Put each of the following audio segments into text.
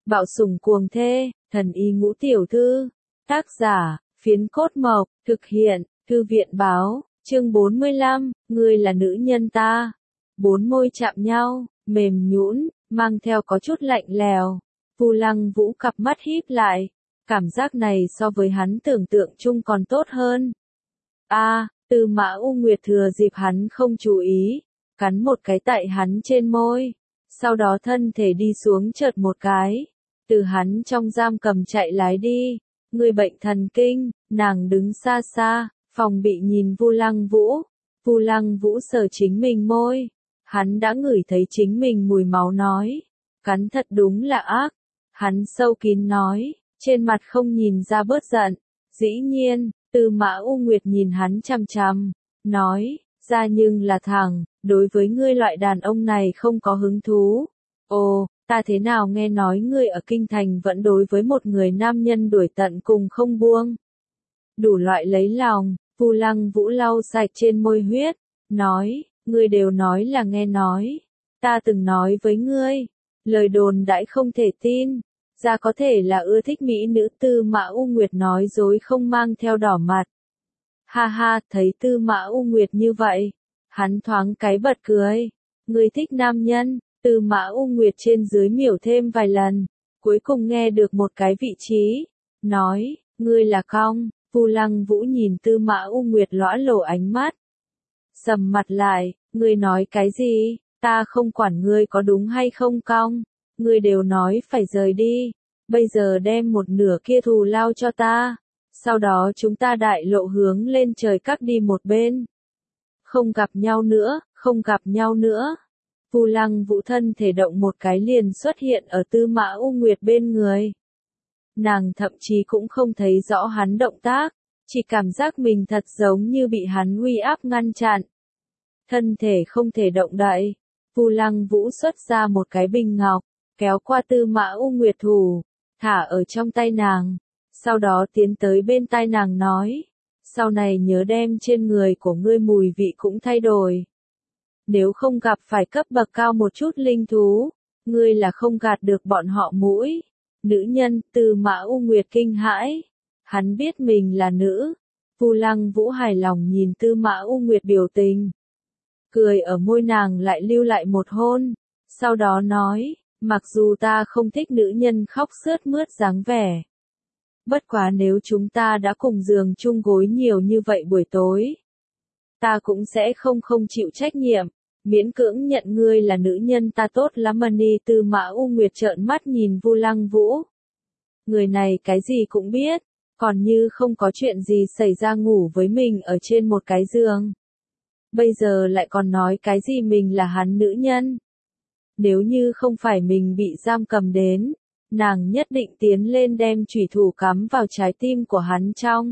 Bạo sủng cuồng thê, thần y ngũ tiểu thư. Tác giả, Phiến Cốt Mộc, thực hiện, Thư viện báo, chương 45, ngươi là nữ nhân ta. Bốn môi chạm nhau, mềm nhũn, mang theo có chút lạnh lèo. Vu Lăng Vũ cặp mắt híp lại, cảm giác này so với hắn tưởng tượng chung còn tốt hơn. Tư Mã U Nguyệt thừa dịp hắn không chú ý, cắn một cái tại hắn trên môi, sau đó thân thể đi xuống chợt một cái, từ hắn trong giam cầm chạy lái đi. Người bệnh thần kinh, nàng đứng xa xa, phòng bị nhìn Vu Lăng Vũ. Vu Lăng Vũ sờ chính mình môi, hắn đã ngửi thấy chính mình mùi máu nói, cắn thật đúng là ác. Hắn sâu kín nói, trên mặt không nhìn ra bớt giận. Dĩ nhiên, Tư Mã U Nguyệt nhìn hắn chằm chằm, nói, ra nhưng là thẳng, đối với ngươi loại đàn ông này không có hứng thú. Ồ, ta thế nào nghe nói ngươi ở kinh thành vẫn đối với một người nam nhân đuổi tận cùng không buông. Đủ loại lấy lòng, Vu Lăng Vũ lau sạch trên môi huyết, nói, ngươi đều nói là nghe nói. Ta từng nói với ngươi, lời đồn đãi không thể tin. Ra có thể là ưa thích mỹ nữ. Tư Mã U Nguyệt nói dối không mang theo đỏ mặt. Ha ha, thấy Tư Mã U Nguyệt như vậy, hắn thoáng cái bật cười. Ngươi thích nam nhân. Tư Mã U Nguyệt trên dưới miểu thêm vài lần, cuối cùng nghe được một cái vị trí, nói, ngươi là cong. Vu Lăng Vũ nhìn Tư Mã U Nguyệt lõa lồ ánh mắt, sầm mặt lại, ngươi nói cái gì, ta không quản ngươi có đúng hay không cong, ngươi đều nói phải rời đi, bây giờ đem một nửa kia thù lao cho ta, sau đó chúng ta đại lộ hướng lên trời cắt đi một bên. Không gặp nhau nữa, không gặp nhau nữa. Vu Lăng Vũ thân thể động một cái liền xuất hiện ở Tư Mã U Nguyệt bên người. Nàng thậm chí cũng không thấy rõ hắn động tác, chỉ cảm giác mình thật giống như bị hắn uy áp ngăn chặn. Thân thể không thể động đậy, Vu Lăng Vũ xuất ra một cái bình ngọc, kéo qua Tư Mã U Nguyệt thủ, thả ở trong tay nàng, sau đó tiến tới bên tai nàng nói, sau này nhớ đem trên người của ngươi mùi vị cũng thay đổi. Nếu không gặp phải cấp bậc cao một chút linh thú, ngươi là không gạt được bọn họ mũi. Nữ nhân. Tư Mã U Nguyệt kinh hãi, hắn biết mình là nữ. Vu Lăng Vũ hài lòng nhìn Tư Mã U Nguyệt biểu tình, cười ở môi nàng lại lưu lại một hôn, sau đó nói, mặc dù ta không thích nữ nhân khóc sướt mướt dáng vẻ. Bất quá nếu chúng ta đã cùng giường chung gối nhiều như vậy buổi tối, ta cũng sẽ không chịu trách nhiệm, miễn cưỡng nhận ngươi là nữ nhân ta tốt lắm mà ni. Tư Mã U Nguyệt trợn mắt nhìn Vu Lăng Vũ. Người này cái gì cũng biết, còn như không có chuyện gì xảy ra ngủ với mình ở trên một cái giường. Bây giờ lại còn nói cái gì mình là hắn nữ nhân. Nếu như không phải mình bị giam cầm đến, nàng nhất định tiến lên đem chủy thủ cắm vào trái tim của hắn trong.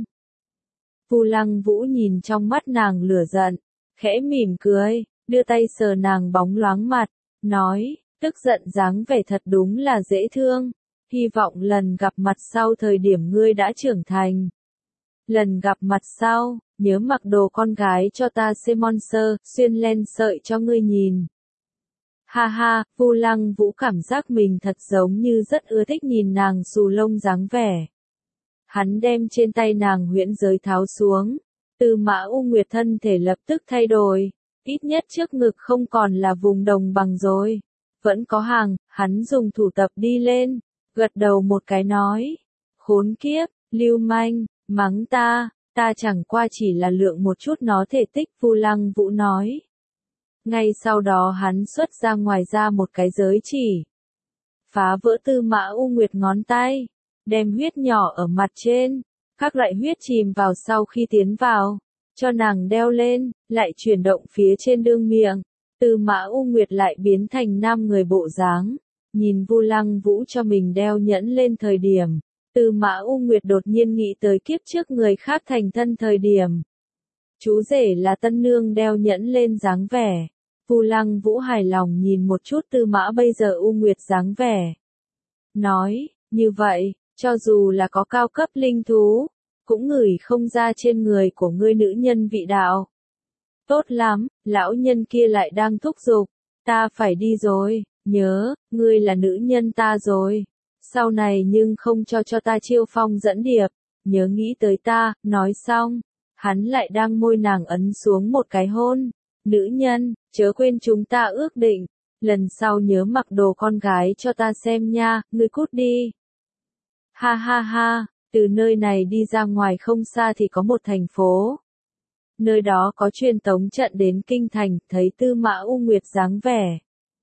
Vu Lăng Vũ nhìn trong mắt nàng lửa giận, khẽ mỉm cười, đưa tay sờ nàng bóng loáng mặt, nói, tức giận dáng vẻ thật đúng là dễ thương, hy vọng lần gặp mặt sau thời điểm ngươi đã trưởng thành. Lần gặp mặt sau, nhớ mặc đồ con gái cho ta xem monster, xuyên len sợi cho ngươi nhìn. Ha ha, Vu Lăng Vũ cảm giác mình thật giống như rất ưa thích nhìn nàng xù lông dáng vẻ. Hắn đem trên tay nàng huyễn giới tháo xuống, Tư Mã U Nguyệt thân thể lập tức thay đổi, ít nhất trước ngực không còn là vùng đồng bằng rồi, vẫn có hàng. Hắn dùng thủ tập đi lên, gật đầu một cái nói, khốn kiếp, lưu manh, mắng ta chẳng qua chỉ là lượng một chút nó thể tích. Vu Lăng Vũ nói. Ngay sau đó hắn xuất ra ngoài ra một cái giới chỉ, phá vỡ Tư Mã U Nguyệt ngón tay, đem huyết nhỏ ở mặt trên, các loại huyết chìm vào sau khi tiến vào, cho nàng đeo lên, lại chuyển động phía trên đương miệng. Tư Mã U Nguyệt lại biến thành nam người bộ dáng, nhìn Vu Lăng Vũ cho mình đeo nhẫn lên thời điểm, Tư Mã U Nguyệt đột nhiên nghĩ tới kiếp trước người khác thành thân thời điểm. Chú rể là tân nương đeo nhẫn lên dáng vẻ. Vu Lăng Vũ hài lòng nhìn một chút Tư Mã bây giờ U Nguyệt dáng vẻ. Nói, như vậy, cho dù là có cao cấp linh thú, cũng ngửi không ra trên người của ngươi nữ nhân vị đạo. Tốt lắm, lão nhân kia lại đang thúc giục, ta phải đi rồi, nhớ, ngươi là nữ nhân ta rồi. Sau này nhưng không cho ta chiêu phong dẫn điệp, nhớ nghĩ tới ta, nói xong. Hắn lại đang môi nàng ấn xuống một cái hôn. Nữ nhân, chớ quên chúng ta ước định. Lần sau nhớ mặc đồ con gái cho ta xem nha, ngươi cút đi. Ha ha ha, từ nơi này đi ra ngoài không xa thì có một thành phố. Nơi đó có truyền tống trận đến kinh thành, thấy Tư Mã U Nguyệt dáng vẻ.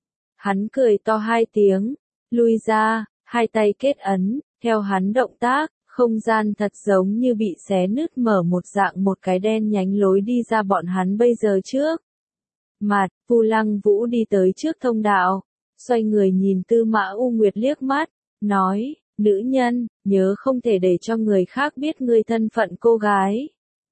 Hắn cười to hai tiếng, lui ra, hai tay kết ấn, theo hắn động tác, không gian thật giống như bị xé nứt mở một dạng một cái đen nhánh lối đi ra bọn hắn bây giờ trước. Mặt, Vu Lăng Vũ đi tới trước thông đạo, xoay người nhìn Tư Mã U Nguyệt liếc mắt, nói, nữ nhân, nhớ không thể để cho người khác biết ngươi thân phận cô gái.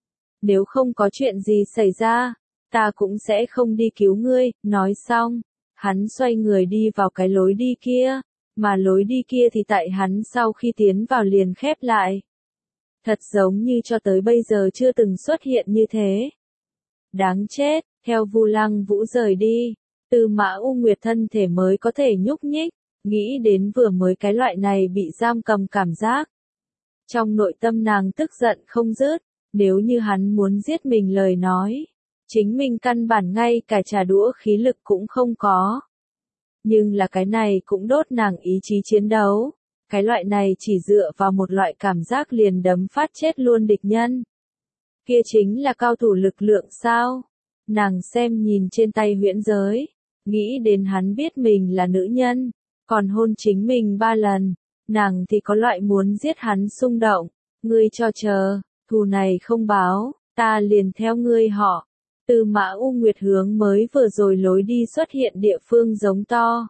Nếu không có chuyện gì xảy ra, ta cũng sẽ không đi cứu ngươi, nói xong. Hắn xoay người đi vào cái lối đi kia, mà lối đi kia thì tại hắn sau khi tiến vào liền khép lại. Thật giống như cho tới bây giờ chưa từng xuất hiện như thế. Đáng chết, theo Vu Lăng Vũ rời đi, Tư Mã U Nguyệt thân thể mới có thể nhúc nhích, nghĩ đến vừa mới cái loại này bị giam cầm cảm giác. Trong nội tâm nàng tức giận không dứt, nếu như hắn muốn giết mình lời nói. Chính mình căn bản ngay cả trà đũa khí lực cũng không có. Nhưng là cái này cũng đốt nàng ý chí chiến đấu. Cái loại này chỉ dựa vào một loại cảm giác liền đấm phát chết luôn địch nhân. Kia chính là cao thủ lực lượng sao? Nàng xem nhìn trên tay huyễn giới. Nghĩ đến hắn biết mình là nữ nhân. Còn hôn chính mình 3 lần. Nàng thì có loại muốn giết hắn xung động. Ngươi cho chờ, thù này không báo, ta liền theo ngươi họ. Tư Mã U Nguyệt hướng mới vừa rồi lối đi xuất hiện địa phương giống to.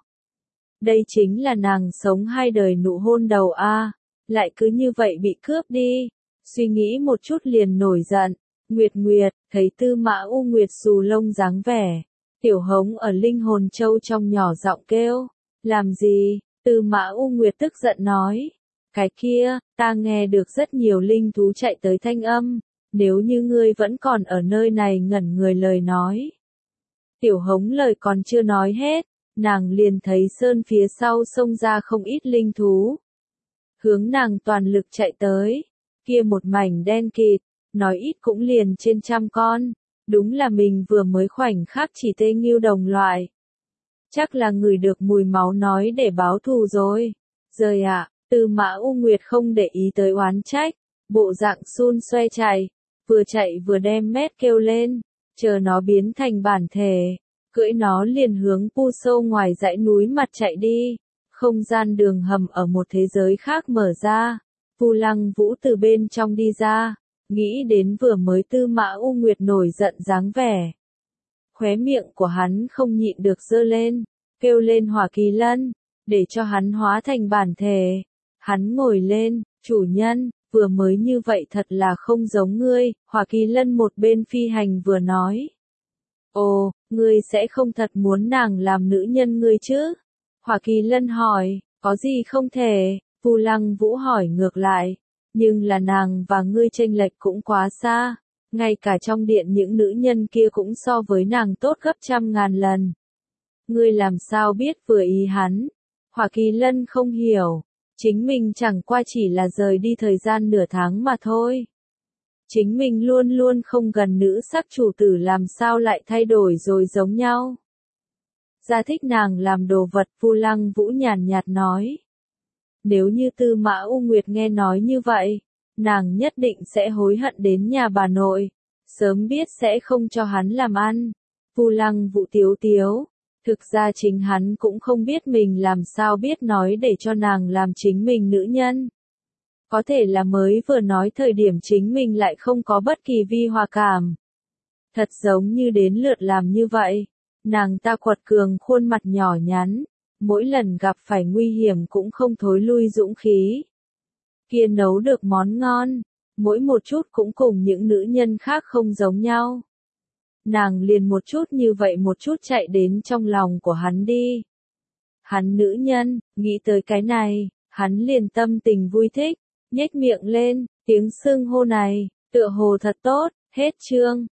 Đây chính là nàng sống 2 đời nụ hôn đầu a, lại cứ như vậy bị cướp đi. Suy nghĩ một chút liền nổi giận. Nguyệt Nguyệt, thấy Tư Mã U Nguyệt xù lông dáng vẻ. Tiểu Hống ở Linh Hồn Châu trong nhỏ giọng kêu. Làm gì? Tư Mã U Nguyệt tức giận nói. Cái kia, ta nghe được rất nhiều linh thú chạy tới thanh âm. Nếu như ngươi vẫn còn ở nơi này ngẩn người lời nói. Tiểu Hống lời còn chưa nói hết, nàng liền thấy sơn phía sau xông ra không ít linh thú. Hướng nàng toàn lực chạy tới, kia một mảnh đen kịt, nói ít cũng liền trên 100 con, đúng là mình vừa mới khoảnh khắc chỉ tê nghiêu đồng loại. Chắc là người được mùi máu nói để báo thù rồi. Rời ạ, Tư Mã U Nguyệt không để ý tới oán trách, bộ dạng xun xoe chạy vừa đem mét kêu lên, chờ nó biến thành bản thể, cưỡi nó liền hướng pu sâu ngoài dãy núi mặt chạy đi, không gian đường hầm ở một thế giới khác mở ra, Vu Lăng Vũ từ bên trong đi ra, nghĩ đến vừa mới Tư Mã U Nguyệt nổi giận dáng vẻ. Khóe miệng của hắn không nhịn được giơ lên, kêu lên Hỏa Kỳ Lân, để cho hắn hóa thành bản thể. Hắn ngồi lên, chủ nhân, vừa mới như vậy thật là không giống ngươi, Hỏa Kỳ Lân một bên phi hành vừa nói. Ồ, ngươi sẽ không thật muốn nàng làm nữ nhân ngươi chứ? Hỏa Kỳ Lân hỏi, có gì không thể? Vu Lăng Vũ hỏi ngược lại, nhưng là nàng và ngươi chênh lệch cũng quá xa, ngay cả trong điện những nữ nhân kia cũng so với nàng tốt gấp 100.000 lần. Ngươi làm sao biết vừa ý hắn? Hỏa Kỳ Lân không hiểu. Chính mình chẳng qua chỉ là rời đi thời gian nửa tháng mà thôi. Chính mình luôn luôn không gần nữ sắc chủ tử làm sao lại thay đổi rồi giống nhau. Gia thích nàng làm đồ vật, Vu Lăng Vũ nhàn nhạt nói. Nếu như Tư Mã U Nguyệt nghe nói như vậy, nàng nhất định sẽ hối hận đến nhà bà nội, sớm biết sẽ không cho hắn làm ăn. Vu Lăng Vũ tiếu tiếu. Thực ra chính hắn cũng không biết mình làm sao biết nói để cho nàng làm chính mình nữ nhân. Có thể là mới vừa nói thời điểm chính mình lại không có bất kỳ vi hòa cảm. Thật giống như đến lượt làm như vậy. Nàng ta quật cường khuôn mặt nhỏ nhắn. Mỗi lần gặp phải nguy hiểm cũng không thối lui dũng khí. Kia nấu được món ngon. Mỗi một chút cũng cùng những nữ nhân khác không giống nhau. Nàng liền một chút như vậy một chút chạy đến trong lòng của hắn đi. Hắn nữ nhân, nghĩ tới cái này, hắn liền tâm tình vui thích, nhếch miệng lên, tiếng xưng hô này, tựa hồ thật tốt, hết chương.